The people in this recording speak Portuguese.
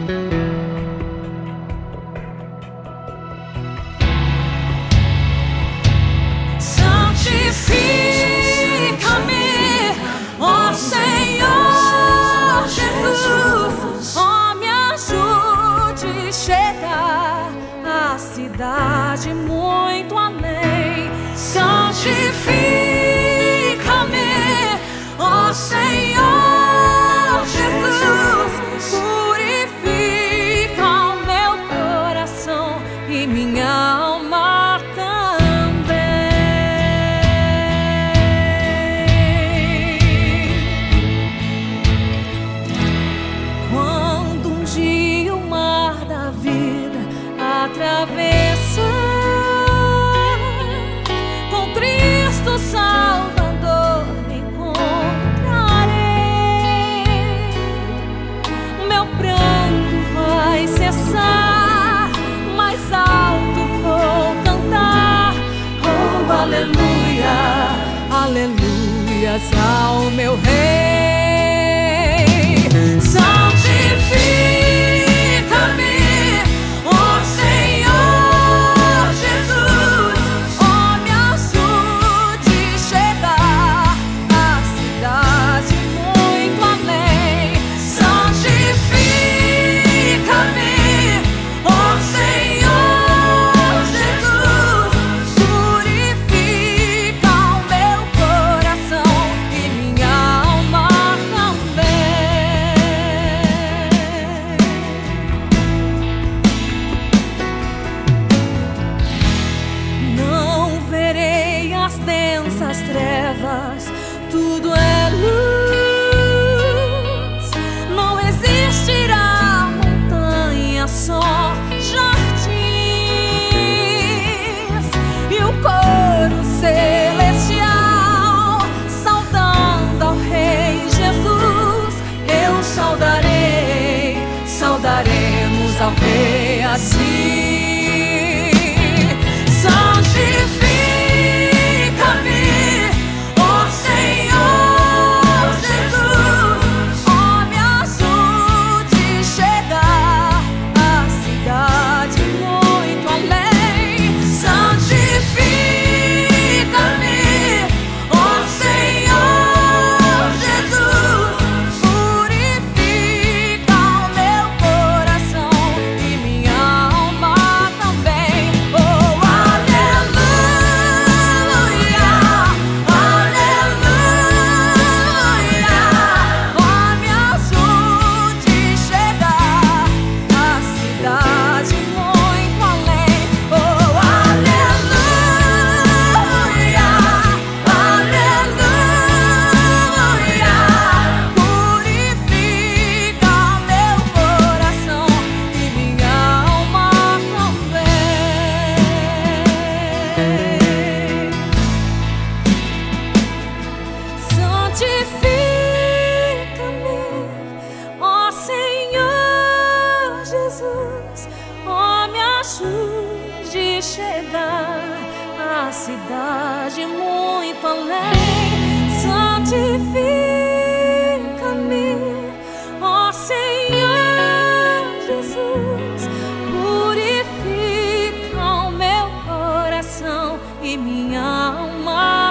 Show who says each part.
Speaker 1: Santifica-me, ó Senhor Jesus, ó, me ajude a chegar à cidade muito além. Santifica-me, ó Senhor Jesus, purifica o meu coração e minha alma também. Quando um dia o mar da vida atravessa, com Cristo Salvador me encontrarei. Meu pranto vai cessar, mais alto vou cantar. Oh, aleluia, aleluias ao meu Rei. Santifica-me, ó Senhor Jesus, ó, me ajude a chegar à cidade muito além. Santifica-me, ó Senhor Jesus, purifica o meu coração e minha alma também. Não verei as densas trevas, tudo é luz. Não existirá montanha, só jardins. E o coro celestial saudando ao Rei Jesus. Eu saudarei, saudaremos ao Rei assim. Santifica-me, ó Senhor Jesus, ó, me ajude a chegar à cidade muito além. Santifica-me, ó Senhor Jesus, purifica o meu coração e minha alma também. Oh, aleluia, aleluia, ó, me ajude a chegar à cidade muito além. Oh, aleluia, aleluia, purifica meu coração e minha alma também. Santifica-me, ó Senhor Jesus, ó, me ajude a chegar à cidade muito além. Santifica-me, ó Senhor Jesus, purifica o meu coração e minha alma